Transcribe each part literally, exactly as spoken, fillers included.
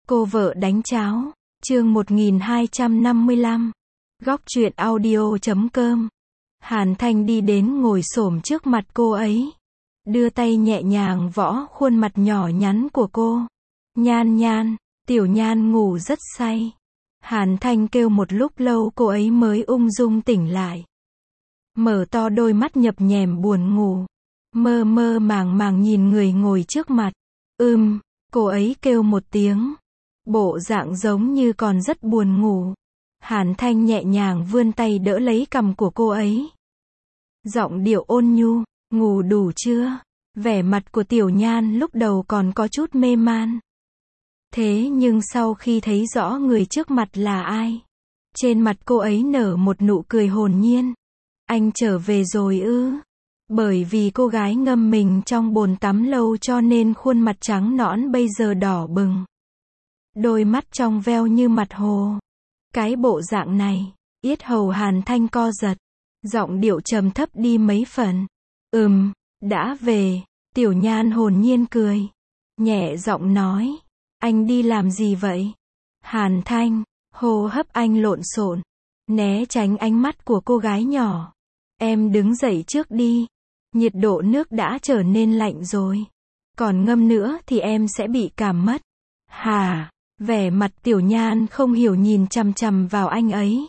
Cô vợ đánh cháo, chương một nghìn hai trăm năm mươi lăm. Góc truyện audio chấm com. Hàn Thanh đi đến ngồi xổm trước mặt cô ấy, đưa tay nhẹ nhàng võ khuôn mặt nhỏ nhắn của cô. Nhan Nhan, Tiểu Nhan ngủ rất say. Hàn Thanh kêu một lúc lâu cô ấy mới ung dung tỉnh lại. Mở to đôi mắt nhập nhèm buồn ngủ, mơ mơ màng màng nhìn người ngồi trước mặt. Ưm, cô ấy kêu một tiếng, bộ dạng giống như còn rất buồn ngủ. Hàn Thanh nhẹ nhàng vươn tay đỡ lấy cằm của cô ấy. Giọng điệu ôn nhu, ngủ đủ chưa? Vẻ mặt của Tiểu Nhan lúc đầu còn có chút mê man. Thế nhưng sau khi thấy rõ người trước mặt là ai, trên mặt cô ấy nở một nụ cười hồn nhiên. Anh trở về rồi ư? Bởi vì cô gái ngâm mình trong bồn tắm lâu cho nên khuôn mặt trắng nõn bây giờ đỏ bừng. Đôi mắt trong veo như mặt hồ. Cái bộ dạng này, yết hầu Hàn Thanh co giật. Giọng điệu trầm thấp đi mấy phần. Ừm, đã về. Tiểu Nhan hồn nhiên cười, nhẹ giọng nói. Anh đi làm gì vậy? Hàn Thanh, hô hấp anh lộn xộn, né tránh ánh mắt của cô gái nhỏ. Em đứng dậy trước đi. Nhiệt độ nước đã trở nên lạnh rồi. Còn ngâm nữa thì em sẽ bị cảm mất. Hà, vẻ mặt Tiểu Nhan không hiểu nhìn chằm chằm vào anh ấy.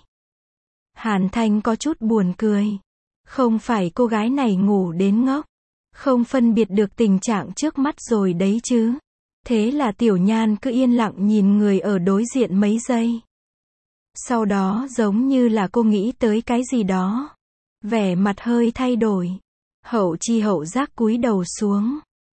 Hàn Thanh có chút buồn cười. Không phải cô gái này ngủ đến ngốc, không phân biệt được tình trạng trước mắt rồi đấy chứ. Thế là Tiểu Nhan cứ yên lặng nhìn người ở đối diện mấy giây. Sau đó giống như là cô nghĩ tới cái gì đó, vẻ mặt hơi thay đổi. Hậu chi hậu giác cúi đầu xuống.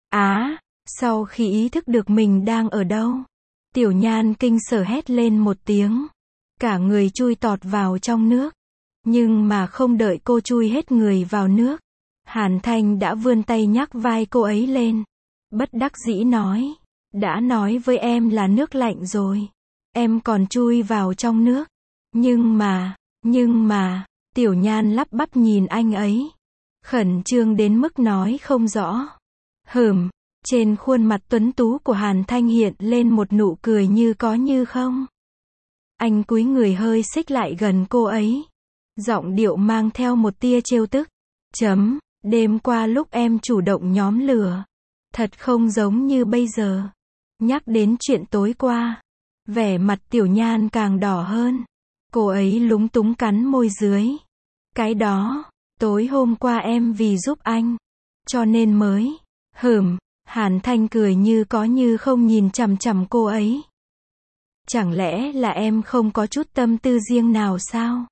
Á, sau khi ý thức được mình đang ở đâu, Tiểu Nhan kinh sở hét lên một tiếng. Cả người chui tọt vào trong nước. Nhưng mà không đợi cô chui hết người vào nước, Hàn Thanh đã vươn tay nhắc vai cô ấy lên. Bất đắc dĩ nói. Đã nói với em là nước lạnh rồi, em còn chui vào trong nước. Nhưng mà, nhưng mà, Tiểu Nhan lắp bắp nhìn anh ấy, khẩn trương đến mức nói không rõ. Hừm, trên khuôn mặt tuấn tú của Hàn Thanh hiện lên một nụ cười như có như không. Anh cúi người hơi xích lại gần cô ấy. Giọng điệu mang theo một tia trêu tức. Chấm, đêm qua lúc em chủ động nhóm lửa, thật không giống như bây giờ. Nhắc đến chuyện tối qua, vẻ mặt Tiểu Nhan càng đỏ hơn. Cô ấy lúng túng cắn môi dưới. Cái đó, tối hôm qua em vì giúp anh, cho nên mới. Hừm, Hàn Thanh cười như có như không nhìn chằm chằm cô ấy. Chẳng lẽ là em không có chút tâm tư riêng nào sao?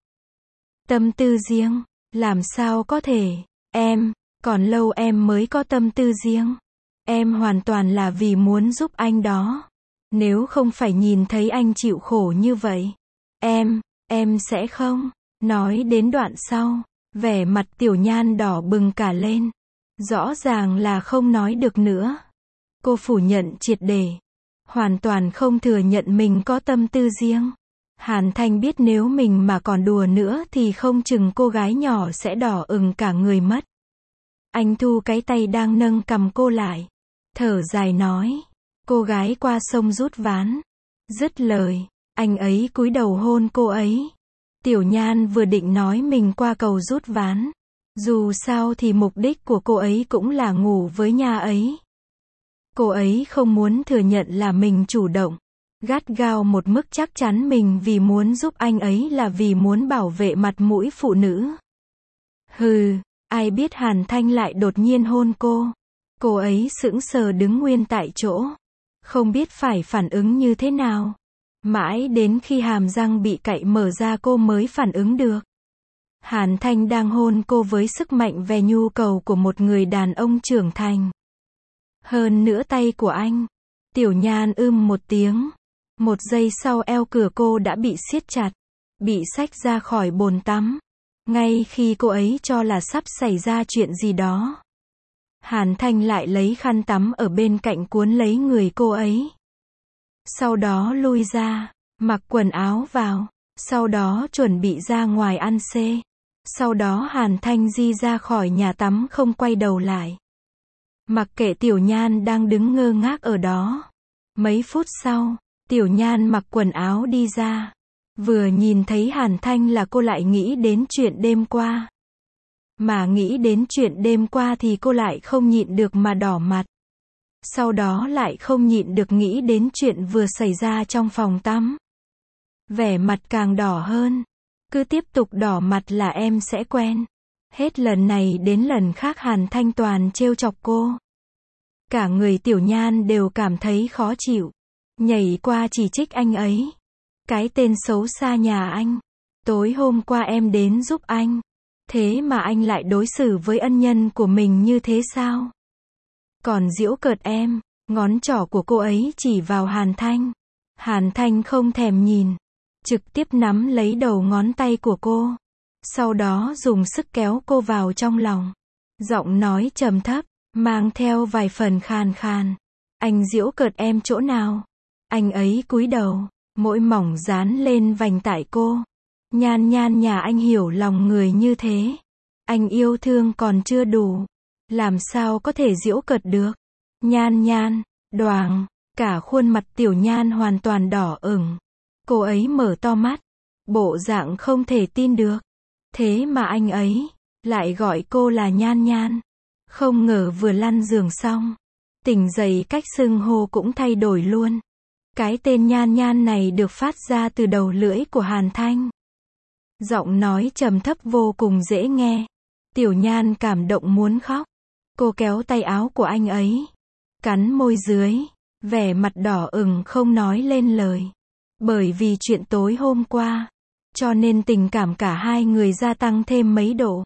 Tâm tư riêng? Làm sao có thể? Em, còn lâu em mới có tâm tư riêng. Em hoàn toàn là vì muốn giúp anh đó. Nếu không phải nhìn thấy anh chịu khổ như vậy, em, em sẽ không. Nói đến đoạn sau, vẻ mặt Tiểu Nhan đỏ bừng cả lên. Rõ ràng là không nói được nữa. Cô phủ nhận triệt để, hoàn toàn không thừa nhận mình có tâm tư riêng. Hàn Thanh biết nếu mình mà còn đùa nữa thì không chừng cô gái nhỏ sẽ đỏ ửng cả người mất. Anh thu cái tay đang nâng cầm cô lại, thở dài nói. Cô gái qua sông rút ván. Dứt lời, anh ấy cúi đầu hôn cô ấy. Tiểu Nhan vừa định nói mình qua cầu rút ván. Dù sao thì mục đích của cô ấy cũng là ngủ với nha ấy. Cô ấy không muốn thừa nhận là mình chủ động, gắt gao một mức chắc chắn mình vì muốn giúp anh ấy là vì muốn bảo vệ mặt mũi phụ nữ. Hừ, ai biết Hàn Thanh lại đột nhiên hôn cô. Cô ấy sững sờ đứng nguyên tại chỗ, không biết phải phản ứng như thế nào. Mãi đến khi hàm răng bị cạy mở ra cô mới phản ứng được. Hàn Thanh đang hôn cô với sức mạnh về nhu cầu của một người đàn ông trưởng thành. Hơn nữa tay của anh. Tiểu Nhan ưm một tiếng. Một giây sau eo cửa cô đã bị siết chặt, bị xách ra khỏi bồn tắm. Ngay khi cô ấy cho là sắp xảy ra chuyện gì đó, Hàn Thanh lại lấy khăn tắm ở bên cạnh cuốn lấy người cô ấy. Sau đó lui ra, mặc quần áo vào, sau đó chuẩn bị ra ngoài ăn xê. Sau đó Hàn Thanh di ra khỏi nhà tắm không quay đầu lại. Mặc kệ Tiểu Nhan đang đứng ngơ ngác ở đó. Mấy phút sau, Tiểu Nhan mặc quần áo đi ra. Vừa nhìn thấy Hàn Thanh là cô lại nghĩ đến chuyện đêm qua. Mà nghĩ đến chuyện đêm qua thì cô lại không nhịn được mà đỏ mặt. Sau đó lại không nhịn được nghĩ đến chuyện vừa xảy ra trong phòng tắm. Vẻ mặt càng đỏ hơn. Cứ tiếp tục đỏ mặt là em sẽ quen. Hết lần này đến lần khác Hàn Thanh toàn trêu chọc cô. Cả người Tiểu Nhan đều cảm thấy khó chịu. Nhảy qua chỉ trích anh ấy. Cái tên xấu xa nhà anh. Tối hôm qua em đến giúp anh. Thế mà anh lại đối xử với ân nhân của mình như thế sao? Còn giễu cợt em. Ngón trỏ của cô ấy chỉ vào Hàn Thanh. Hàn Thanh không thèm nhìn. Trực tiếp nắm lấy đầu ngón tay của cô. Sau đó dùng sức kéo cô vào trong lòng. Giọng nói trầm thấp, mang theo vài phần khàn khàn. Anh giễu cợt em chỗ nào? Anh ấy cúi đầu, môi mỏng dán lên vành tai cô. Nhan Nhan nhà anh hiểu lòng người như thế. Anh yêu thương còn chưa đủ. Làm sao có thể giễu cợt được? Nhan Nhan, đoàng, cả khuôn mặt Tiểu Nhan hoàn toàn đỏ ửng. Cô ấy mở to mắt, bộ dạng không thể tin được. Thế mà anh ấy lại gọi cô là Nhan Nhan. Không ngờ vừa lăn giường xong, tỉnh dậy cách xưng hô cũng thay đổi luôn. Cái tên Nhan Nhan này được phát ra từ đầu lưỡi của Hàn Thanh. Giọng nói trầm thấp vô cùng dễ nghe. Tiểu Nhan cảm động muốn khóc. Cô kéo tay áo của anh ấy, cắn môi dưới, vẻ mặt đỏ ửng không nói lên lời. Bởi vì chuyện tối hôm qua, cho nên tình cảm cả hai người gia tăng thêm mấy độ.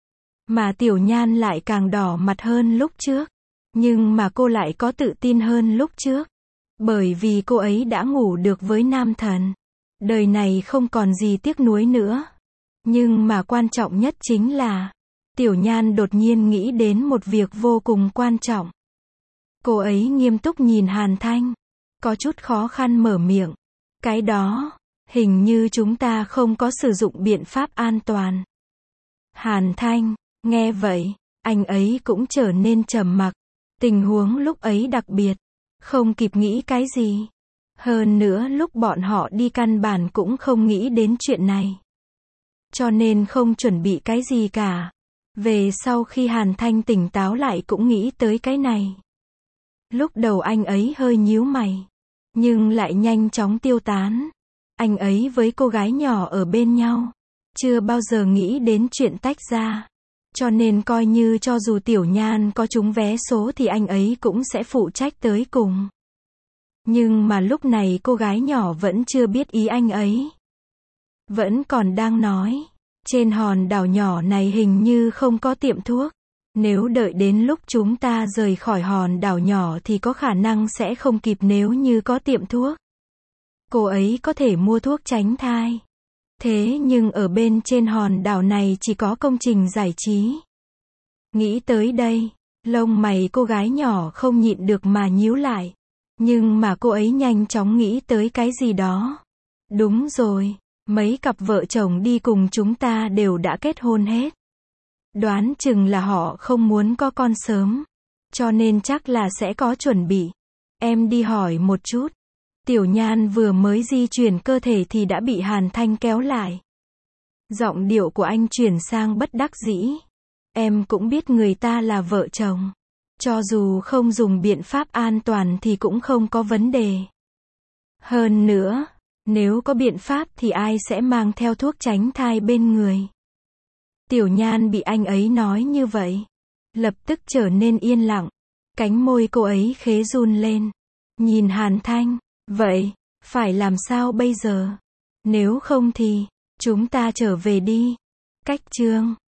Mà Tiểu Nhan lại càng đỏ mặt hơn lúc trước. Nhưng mà cô lại có tự tin hơn lúc trước. Bởi vì cô ấy đã ngủ được với nam thần. Đời này không còn gì tiếc nuối nữa. Nhưng mà quan trọng nhất chính là, Tiểu Nhan đột nhiên nghĩ đến một việc vô cùng quan trọng. Cô ấy nghiêm túc nhìn Hàn Thanh, có chút khó khăn mở miệng. Cái đó, hình như chúng ta không có sử dụng biện pháp an toàn. Hàn Thanh, nghe vậy, anh ấy cũng trở nên trầm mặc. Tình huống lúc ấy đặc biệt, không kịp nghĩ cái gì. Hơn nữa lúc bọn họ đi căn bản cũng không nghĩ đến chuyện này. Cho nên không chuẩn bị cái gì cả. Về sau khi Hàn Thanh tỉnh táo lại cũng nghĩ tới cái này. Lúc đầu anh ấy hơi nhíu mày, nhưng lại nhanh chóng tiêu tán. Anh ấy với cô gái nhỏ ở bên nhau, chưa bao giờ nghĩ đến chuyện tách ra. Cho nên coi như cho dù Tiểu Nhan có trúng vé số thì anh ấy cũng sẽ phụ trách tới cùng. Nhưng mà lúc này cô gái nhỏ vẫn chưa biết ý anh ấy. Vẫn còn đang nói, trên hòn đảo nhỏ này hình như không có tiệm thuốc. Nếu đợi đến lúc chúng ta rời khỏi hòn đảo nhỏ thì có khả năng sẽ không kịp nếu như có tiệm thuốc. Cô ấy có thể mua thuốc tránh thai. Thế nhưng ở bên trên hòn đảo này chỉ có công trình giải trí. Nghĩ tới đây, lông mày cô gái nhỏ không nhịn được mà nhíu lại. Nhưng mà cô ấy nhanh chóng nghĩ tới cái gì đó. Đúng rồi, mấy cặp vợ chồng đi cùng chúng ta đều đã kết hôn hết. Đoán chừng là họ không muốn có con sớm. Cho nên chắc là sẽ có chuẩn bị. Em đi hỏi một chút. Tiểu Nhan vừa mới di chuyển cơ thể thì đã bị Hàn Thanh kéo lại. Giọng điệu của anh chuyển sang bất đắc dĩ. Em cũng biết người ta là vợ chồng. Cho dù không dùng biện pháp an toàn thì cũng không có vấn đề. Hơn nữa, nếu có biện pháp thì ai sẽ mang theo thuốc tránh thai bên người. Tiểu Nhan bị anh ấy nói như vậy, lập tức trở nên yên lặng. Cánh môi cô ấy khẽ run lên. Nhìn Hàn Thanh, vậy, phải làm sao bây giờ? Nếu không thì, chúng ta trở về đi. Cách chương